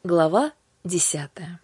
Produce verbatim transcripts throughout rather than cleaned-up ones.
Глава десятая.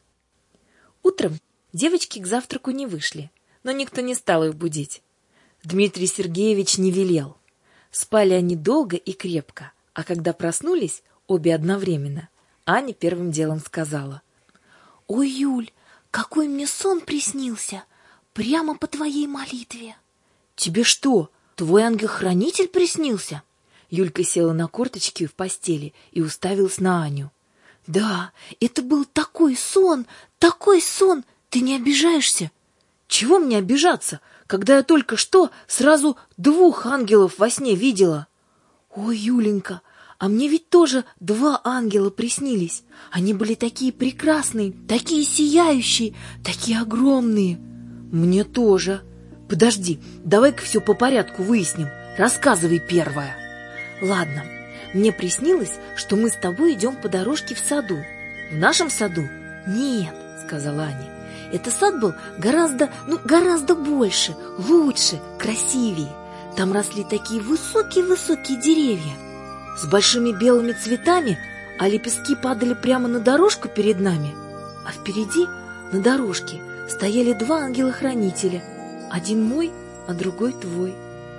Утром девочки к завтраку не вышли, но никто не стал их будить. Дмитрий Сергеевич не велел. Спали они долго и крепко, а когда проснулись, обе одновременно, Аня первым делом сказала: «Ой, Юль, какой мне сон приснился! Прямо по твоей молитве!» «Тебе что, твой ангел-хранитель приснился?» Юлька села на корточки в постели и уставилась на Аню. «Да, это был такой сон, такой сон! Ты не обижаешься?» «Чего мне обижаться, когда я только что сразу двух ангелов во сне видела?» «Ой, Юленька, а мне ведь тоже два ангела приснились. Они были такие прекрасные, такие сияющие, такие огромные». «Мне тоже. Подожди, давай-ка все по порядку выясним. Рассказывай первое». «Ладно. Мне приснилось, что мы с тобой идем по дорожке в саду». «В нашем саду?» «Нет», — сказала Аня. «Это сад был гораздо, ну, гораздо больше, лучше, красивее. Там росли такие высокие-высокие деревья с большими белыми цветами, а лепестки падали прямо на дорожку перед нами. А впереди, на дорожке, стояли два ангела-хранителя. Один мой, а другой твой.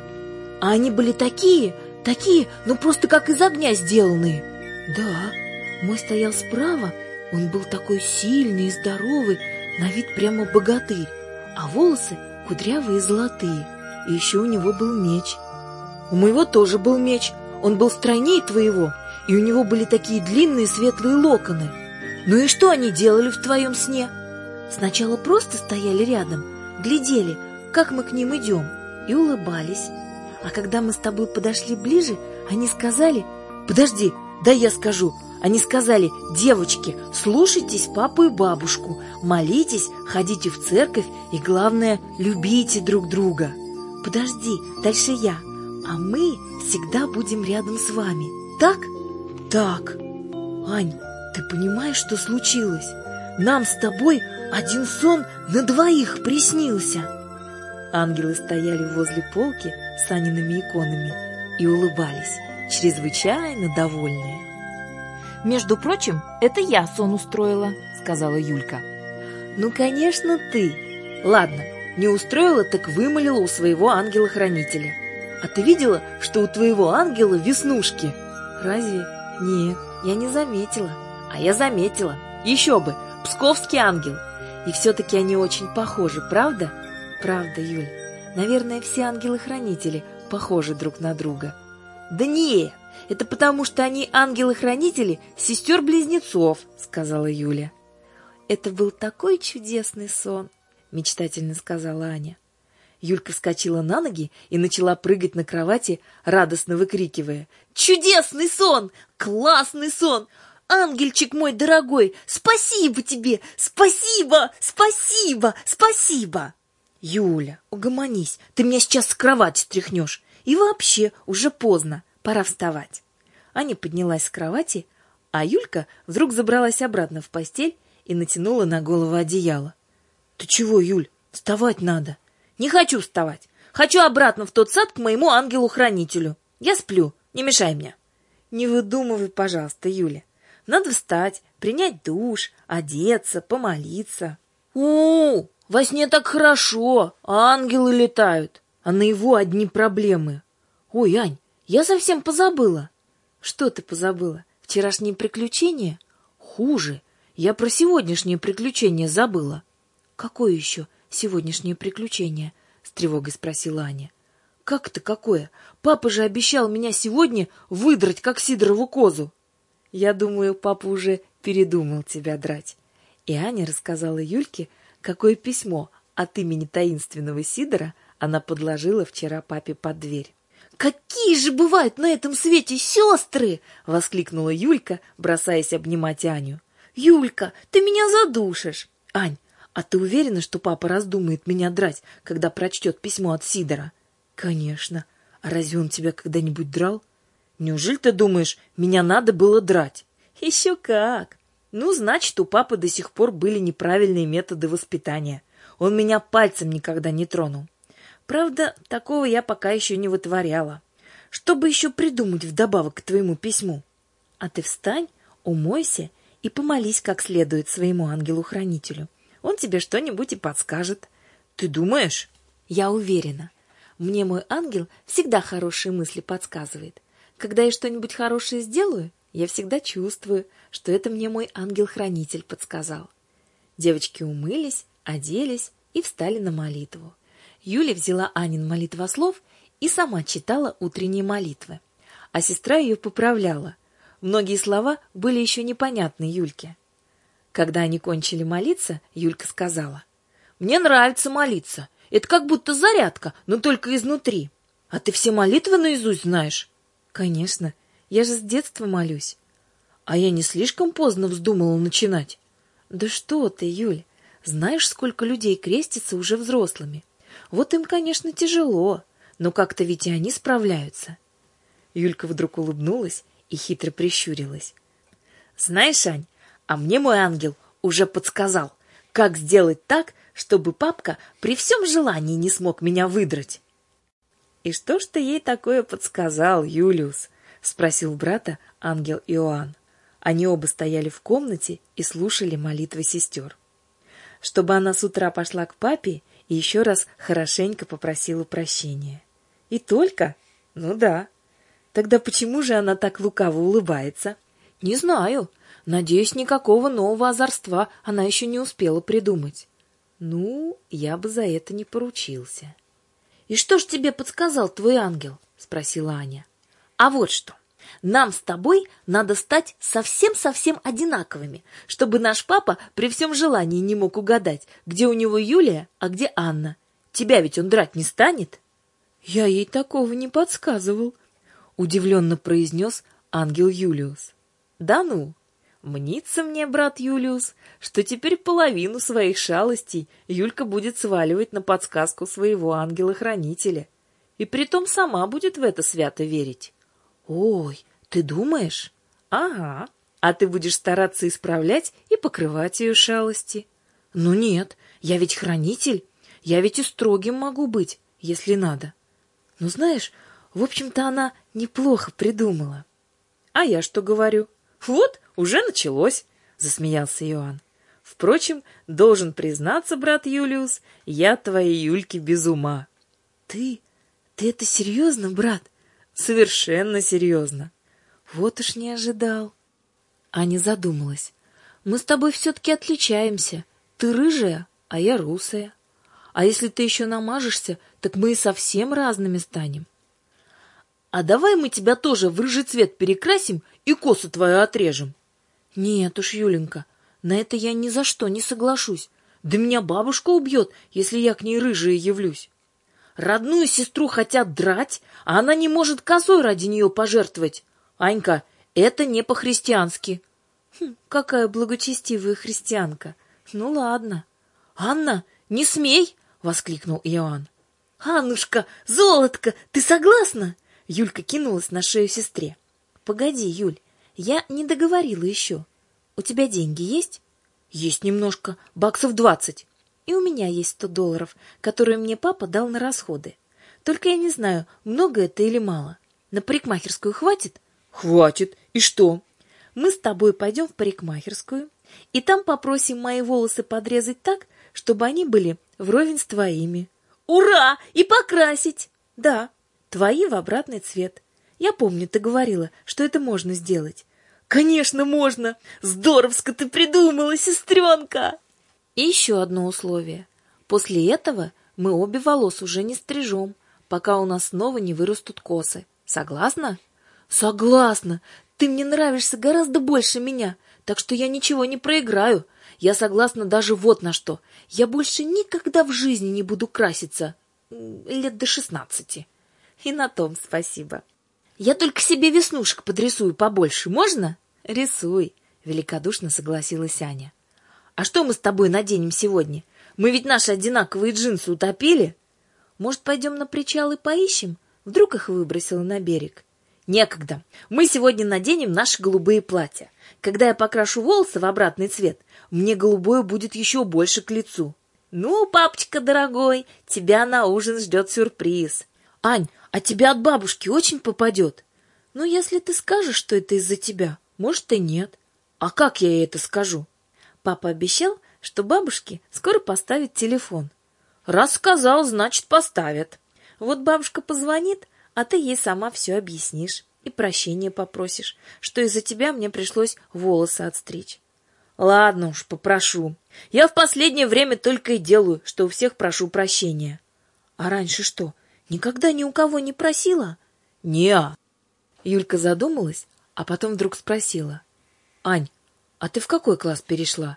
А они были такие... Такие, ну просто как из огня сделанные». «Да, мой стоял справа, он был такой сильный и здоровый, на вид прямо богатырь, а волосы кудрявые и золотые, и еще у него был меч». «У моего тоже был меч, он был стройнее твоего, и у него были такие длинные светлые локоны. Ну и что они делали в твоем сне?» «Сначала просто стояли рядом, глядели, как мы к ним идем, и улыбались. А когда мы с тобой подошли ближе, они сказали...» «Подожди, дай я скажу. Они сказали: девочки, слушайтесь папу и бабушку, молитесь, ходите в церковь и, главное, любите друг друга». «Подожди, дальше я. А мы всегда будем рядом с вами. Так?» «Так. Ань, ты понимаешь, что случилось? Нам с тобой один сон на двоих приснился». Ангелы стояли возле полки с Аниными иконами и улыбались, чрезвычайно довольные. «Между прочим, это я сон устроила», — сказала Юлька. «Ну, конечно, ты. Ладно, не устроила, так вымолила у своего ангела-хранителя. А ты видела, что у твоего ангела веснушки?» «Разве? Нет, я не заметила». «А я заметила. Еще бы, псковский ангел. И все-таки они очень похожи, правда?» «Правда, Юль. Наверное, все ангелы-хранители похожи друг на друга». «Да не, это потому, что они ангелы-хранители сестер-близнецов», — сказала Юля. «Это был такой чудесный сон», — мечтательно сказала Аня. Юлька вскочила на ноги и начала прыгать на кровати, радостно выкрикивая: «Чудесный сон! Классный сон! Ангельчик мой дорогой, спасибо тебе! Спасибо! Спасибо! Спасибо!» «Юля, угомонись, ты меня сейчас с кровати стряхнешь. И вообще, уже поздно, пора вставать». Аня поднялась с кровати, а Юлька вдруг забралась обратно в постель и натянула на голову одеяло. «Ты чего, Юль, вставать надо». «Не хочу вставать. Хочу обратно в тот сад к моему ангелу-хранителю. Я сплю, не мешай мне». «Не выдумывай, пожалуйста, Юля. Надо встать, принять душ, одеться, помолиться». «У-у-у! Во сне так хорошо, ангелы летают, а на его одни проблемы». «Ой, Ань, я совсем позабыла». «Что ты позабыла? Вчерашние приключения?» «Хуже, я про сегодняшнее приключение забыла». «Какое еще сегодняшнее приключение?» — с тревогой спросила Аня. «Как это какое? Папа же обещал меня сегодня выдрать, как Сидорову козу». «Я думаю, папа уже передумал тебя драть». И Аня рассказала Юльке, какое письмо от имени таинственного Сидора она подложила вчера папе под дверь. «Какие же бывают на этом свете сестры!» — воскликнула Юлька, бросаясь обнимать Аню. «Юлька, ты меня задушишь!» «Ань, а ты уверена, что папа раздумает меня драть, когда прочтет письмо от Сидора?» «Конечно. А разве он тебя когда-нибудь драл? Неужели ты думаешь, меня надо было драть?» «Еще как! Ну, значит, у папы до сих пор были неправильные методы воспитания. Он меня пальцем никогда не тронул. Правда, такого я пока еще не вытворяла. Что бы еще придумать вдобавок к твоему письму? А ты встань, умойся и помолись как следует своему ангелу-хранителю. Он тебе что-нибудь и подскажет. Ты думаешь? Я уверена. Мне мой ангел всегда хорошие мысли подсказывает. Когда я что-нибудь хорошее сделаю, я всегда чувствую, что это мне мой ангел-хранитель подсказал. Девочки умылись, оделись и встали на молитву. Юля взяла Анин молитвослов и сама читала утренние молитвы. А сестра ее поправляла. Многие слова были еще непонятны Юльке. Когда они кончили молиться, Юлька сказала: «Мне нравится молиться. Это как будто зарядка, но только изнутри. А ты все молитвы наизусть знаешь?» «Конечно. Я же с детства молюсь». «А я не слишком поздно вздумала начинать?» «Да что ты, Юль, знаешь, сколько людей крестятся уже взрослыми? Вот им, конечно, тяжело, но как-то ведь и они справляются». Юлька вдруг улыбнулась и хитро прищурилась. «Знаешь, Ань, а мне мой ангел уже подсказал, как сделать так, чтобы папка при всем желании не смог меня выдрать». «И что ж ты ей такое подсказал, Юлиус?» — спросил брата ангел Иоанн. Они оба стояли в комнате и слушали молитвы сестер. Чтобы она с утра пошла к папе и еще раз хорошенько попросила прощения. И только? Ну да. Тогда почему же она так лукаво улыбается? Не знаю. Надеюсь, никакого нового озорства она еще не успела придумать. Ну, я бы за это не поручился. «И что ж тебе подсказал твой ангел?» — спросила Аня. «А вот что. Нам с тобой надо стать совсем-совсем одинаковыми, чтобы наш папа при всем желании не мог угадать, где у него Юлия, а где Анна. Тебя ведь он драть не станет?» «Я ей такого не подсказывал», — удивленно произнес ангел Юлиус. «Да ну! Мнится мне, брат Юлиус, что теперь половину своих шалостей Юлька будет сваливать на подсказку своего ангела-хранителя, и притом сама будет в это свято верить». «Ой, ты думаешь?» «Ага. А ты будешь стараться исправлять и покрывать ее шалости». «Ну нет, я ведь хранитель, я ведь и строгим могу быть, если надо. Но знаешь, в общем-то она неплохо придумала». «А я что говорю? Вот, уже началось», — засмеялся Иоанн. «Впрочем, должен признаться, брат Юлиус, я твоей Юльке без ума». «Ты? Ты это серьезно, брат?» «Совершенно серьезно». «Вот уж не ожидал». Аня задумалась. «Мы с тобой все-таки отличаемся. Ты рыжая, а я русая. А если ты еще намажешься, так мы и совсем разными станем». «А давай мы тебя тоже в рыжий цвет перекрасим и косу твою отрежем». «Нет уж, Юленька, на это я ни за что не соглашусь. Да меня бабушка убьет, если я к ней рыжая явлюсь. Родную сестру хотят драть, а она не может косой ради нее пожертвовать. Анька, это не по-христиански». Хм, какая благочестивая христианка. Ну ладно. «Анна, не смей!» — воскликнул Иоанн. «Аннушка, золотко, ты согласна?» Юлька кинулась на шею сестре. «Погоди, Юль, я не договорила еще. У тебя деньги есть?» «Есть немножко, баксов двадцать». «И у меня есть сто долларов, которые мне папа дал на расходы. Только я не знаю, много это или мало. На парикмахерскую хватит?» «Хватит. И что?» «Мы с тобой пойдем в парикмахерскую, и там попросим мои волосы подрезать так, чтобы они были вровень с твоими». «Ура! И покрасить!» «Да, твои в обратный цвет. Я помню, ты говорила, что это можно сделать». «Конечно, можно! Здоровско ты придумала, сестренка!» «И еще одно условие. После этого мы обе волос уже не стрижем, пока у нас снова не вырастут косы. Согласна?» «Согласна! Ты мне нравишься гораздо больше меня, так что я ничего не проиграю. Я согласна даже вот на что. Я больше никогда в жизни не буду краситься. Лет до шестнадцати». «И на том спасибо. Я только себе веснушек подрисую побольше, можно?» «Рисуй», — великодушно согласилась Аня. «А что мы с тобой наденем сегодня? Мы ведь наши одинаковые джинсы утопили». «Может, пойдем на причал и поищем? Вдруг их выбросило на берег?» «Некогда. Мы сегодня наденем наши голубые платья. Когда я покрашу волосы в обратный цвет, мне голубое будет еще больше к лицу». «Ну, папочка дорогой, тебя на ужин ждет сюрприз». «Ань, а тебя от бабушки очень попадет?» «Ну, если ты скажешь, что это из-за тебя, может и нет». А как я ей это скажу? Папа обещал, что бабушке скоро поставят телефон. Раз сказал, значит, поставят. Вот бабушка позвонит, а ты ей сама все объяснишь и прощения попросишь, что из-за тебя мне пришлось волосы отстричь. Ладно уж, попрошу. Я в последнее время только и делаю, что у всех прошу прощения. А раньше что, никогда ни у кого не просила? Не-а. Юлька задумалась, а потом вдруг спросила. Ань, а ты в какой класс перешла?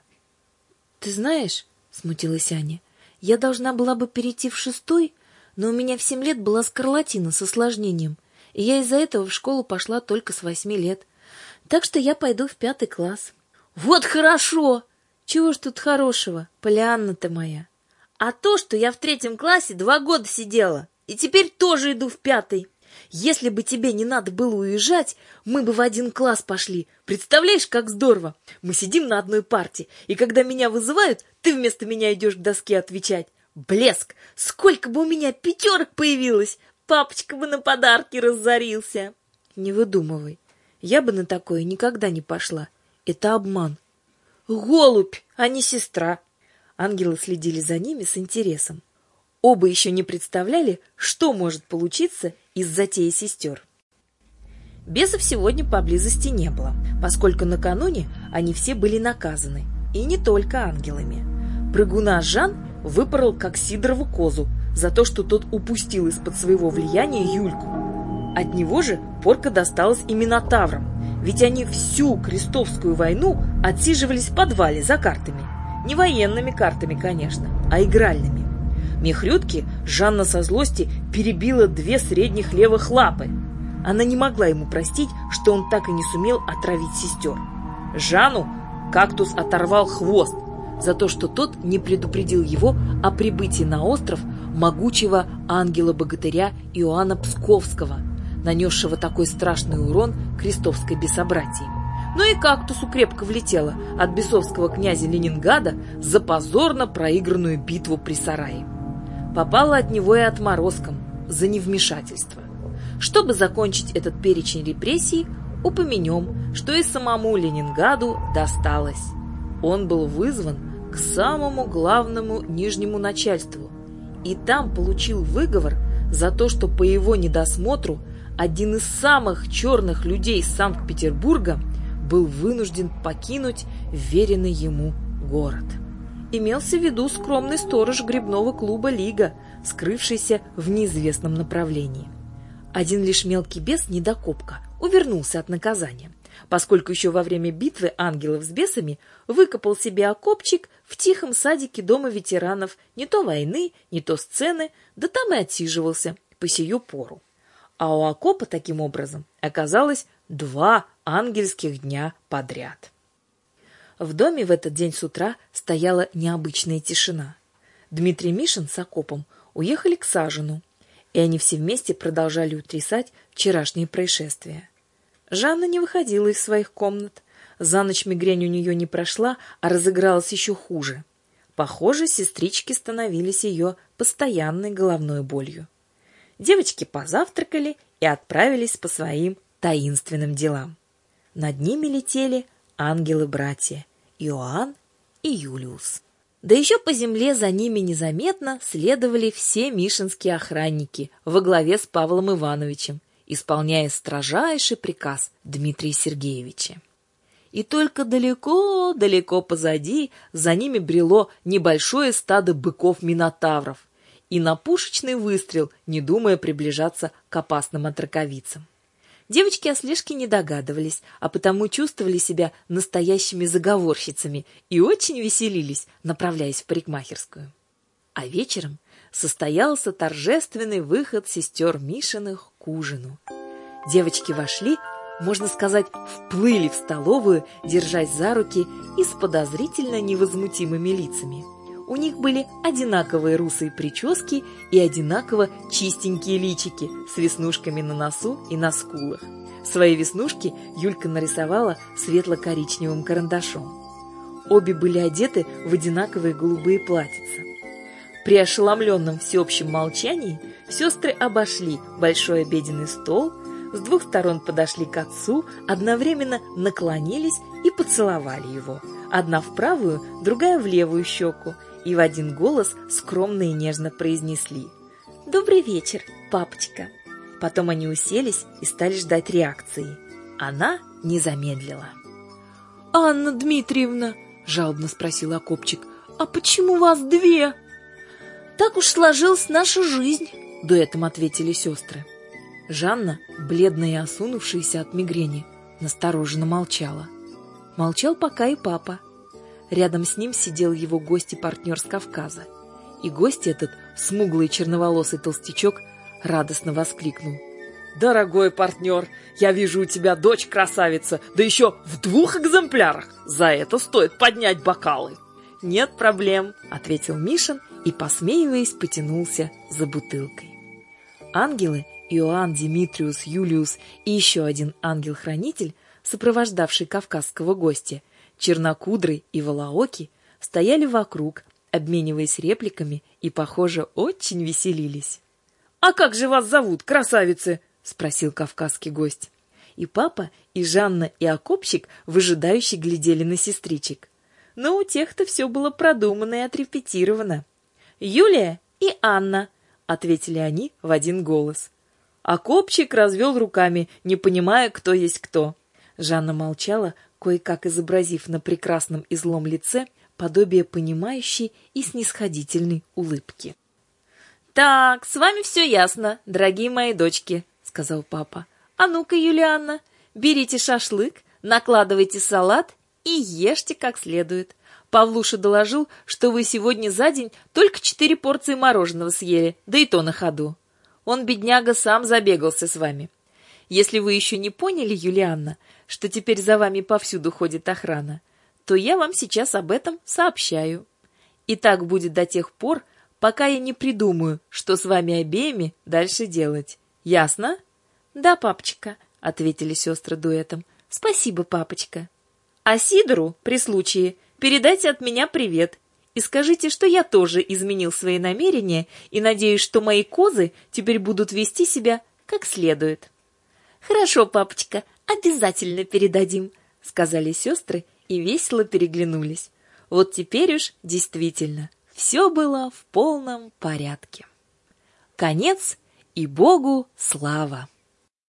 Ты знаешь, смутилась Аня, я должна была бы перейти в шестой, но у меня в семь лет была скарлатина с осложнением, и я из-за этого в школу пошла только с восьми лет. Так что я пойду в пятый класс. Вот хорошо! Чего ж тут хорошего, Полианна ты моя? А то, что я в третьем классе два года сидела, и теперь тоже иду в пятый. Если бы тебе не надо было уезжать, мы бы в один класс пошли. Представляешь, как здорово! Мы сидим на одной парте, и когда меня вызывают, ты вместо меня идешь к доске отвечать. Блеск! Сколько бы у меня пятерок появилось! Папочка бы на подарки разорился. Не выдумывай. Я бы на такое никогда не пошла. Это обман. Голубь, а не сестра. Ангелы следили за ними с интересом. Оба еще не представляли, что может получиться из затеи сестер. Бесов сегодня поблизости не было, поскольку накануне они все были наказаны, и не только ангелами. Прыгуна Жан выпорол как Сидорову козу за то, что тот упустил из-под своего влияния Юльку. От него же порка досталась и Минотаврам, ведь они всю крестовскую войну отсиживались в подвале за картами. Не военными картами, конечно, а игральными. Мехрютке Жанна со злости перебила две средних левых лапы. Она не могла ему простить, что он так и не сумел отравить сестер. Жанну кактус оторвал хвост за то, что тот не предупредил его о прибытии на остров могучего ангела-богатыря Иоанна Псковского, нанесшего такой страшный урон крестовской бесобратии. Но и кактусу крепко влетело от бесовского князя Ленинграда за позорно проигранную битву при Сарае. Попало от него и отморозкам за невмешательство. Чтобы закончить этот перечень репрессий, упомянем, что и самому Ленинграду досталось. Он был вызван к самому главному нижнему начальству, и там получил выговор за то, что по его недосмотру один из самых черных людей Санкт-Петербурга был вынужден покинуть веренный ему город. Имелся в виду скромный сторож грибного клуба «Лига», скрывшийся в неизвестном направлении. Один лишь мелкий бес недокопка увернулся от наказания, поскольку еще во время битвы ангелов с бесами выкопал себе окопчик в тихом садике дома ветеранов не то войны, не то сцены, да там и отсиживался по сию пору. А у окопа таким образом оказалось два ангельских дня подряд. В доме в этот день с утра стояла необычная тишина. Дмитрий Мишин с окопом уехали к Сажину, и они все вместе продолжали утрясать вчерашние происшествия. Жанна не выходила из своих комнат. За ночь мигрень у нее не прошла, а разыгралась еще хуже. Похоже, сестрички становились ее постоянной головной болью. Девочки позавтракали и отправились по своим таинственным делам. Над ними летели ангелы-братья Иоанн и Юлиус. Да еще по земле за ними незаметно следовали все мишинские охранники во главе с Павлом Ивановичем, исполняя строжайший приказ Дмитрия Сергеевича. И только далеко-далеко позади за ними брело небольшое стадо быков-минотавров, и на пушечный выстрел, не думая приближаться к опасным отраковицам. Девочки о слежке не догадывались, а потому чувствовали себя настоящими заговорщицами и очень веселились, направляясь в парикмахерскую. А вечером состоялся торжественный выход сестер Мишиных к ужину. Девочки вошли, можно сказать, вплыли в столовую, держась за руки и с подозрительно невозмутимыми лицами. У них были одинаковые русые прически и одинаково чистенькие личики с веснушками на носу и на скулах. Свои веснушки Юлька нарисовала светло-коричневым карандашом. Обе были одеты в одинаковые голубые платьица. При ошеломленном всеобщем молчании сестры обошли большой обеденный стол, С двух сторон подошли к отцу, одновременно наклонились и поцеловали его. Одна в правую, другая в левую щеку, и в один голос скромно и нежно произнесли: «Добрый вечер, папочка». Потом они уселись и стали ждать реакции. Она не замедлила. «Анна Дмитриевна», — жалобно спросил Акопчик, — «а почему вас две?» «Так уж сложилась наша жизнь», — дуэтом ответили сестры. Жанна, бледная и осунувшаяся от мигрени, настороженно молчала. Молчал пока и папа. Рядом с ним сидел его гость и партнер с Кавказа. И гость этот, смуглый черноволосый толстячок, радостно воскликнул: «Дорогой партнер, я вижу у тебя дочь красавица, да еще в двух экземплярах. За это стоит поднять бокалы». «Нет проблем», — ответил Мишин и, посмеиваясь, потянулся за бутылкой. Ангелы Иоанн, Димитриус, Юлиус и еще один ангел-хранитель, сопровождавший кавказского гостя, чернокудрый и волоокий, стояли вокруг, обмениваясь репликами и, похоже, очень веселились. «А как же вас зовут, красавицы?» — спросил кавказский гость. И папа, и Жанна, и Акопчик выжидающе глядели на сестричек. Но у тех-то все было продумано и отрепетировано. «Юлия и Анна», — ответили они в один голос. Акопчик развел руками, не понимая, кто есть кто. Жанна молчала, кое-как изобразив на прекрасном и злом лице подобие понимающей и снисходительной улыбки. «Так, с вами все ясно, дорогие мои дочки», — сказал папа. «А ну-ка, Юлианна, берите шашлык, накладывайте салат и ешьте как следует. Павлуша доложил, что вы сегодня за день только четыре порции мороженого съели, да и то на ходу. Он, бедняга, сам забегался с вами. Если вы еще не поняли, Юлианна, что теперь за вами повсюду ходит охрана, то я вам сейчас об этом сообщаю. И так будет до тех пор, пока я не придумаю, что с вами обеими дальше делать. Ясно?» «Да, папочка», — ответили сестры дуэтом. «Спасибо, папочка». «А Сидору, при случае, передайте от меня привет и скажите, что я тоже изменил свои намерения и надеюсь, что мои козы теперь будут вести себя как следует». «Хорошо, папочка, обязательно передадим», — сказали сестры и весело переглянулись. Вот теперь уж действительно все было в полном порядке. Конец, и Богу слава!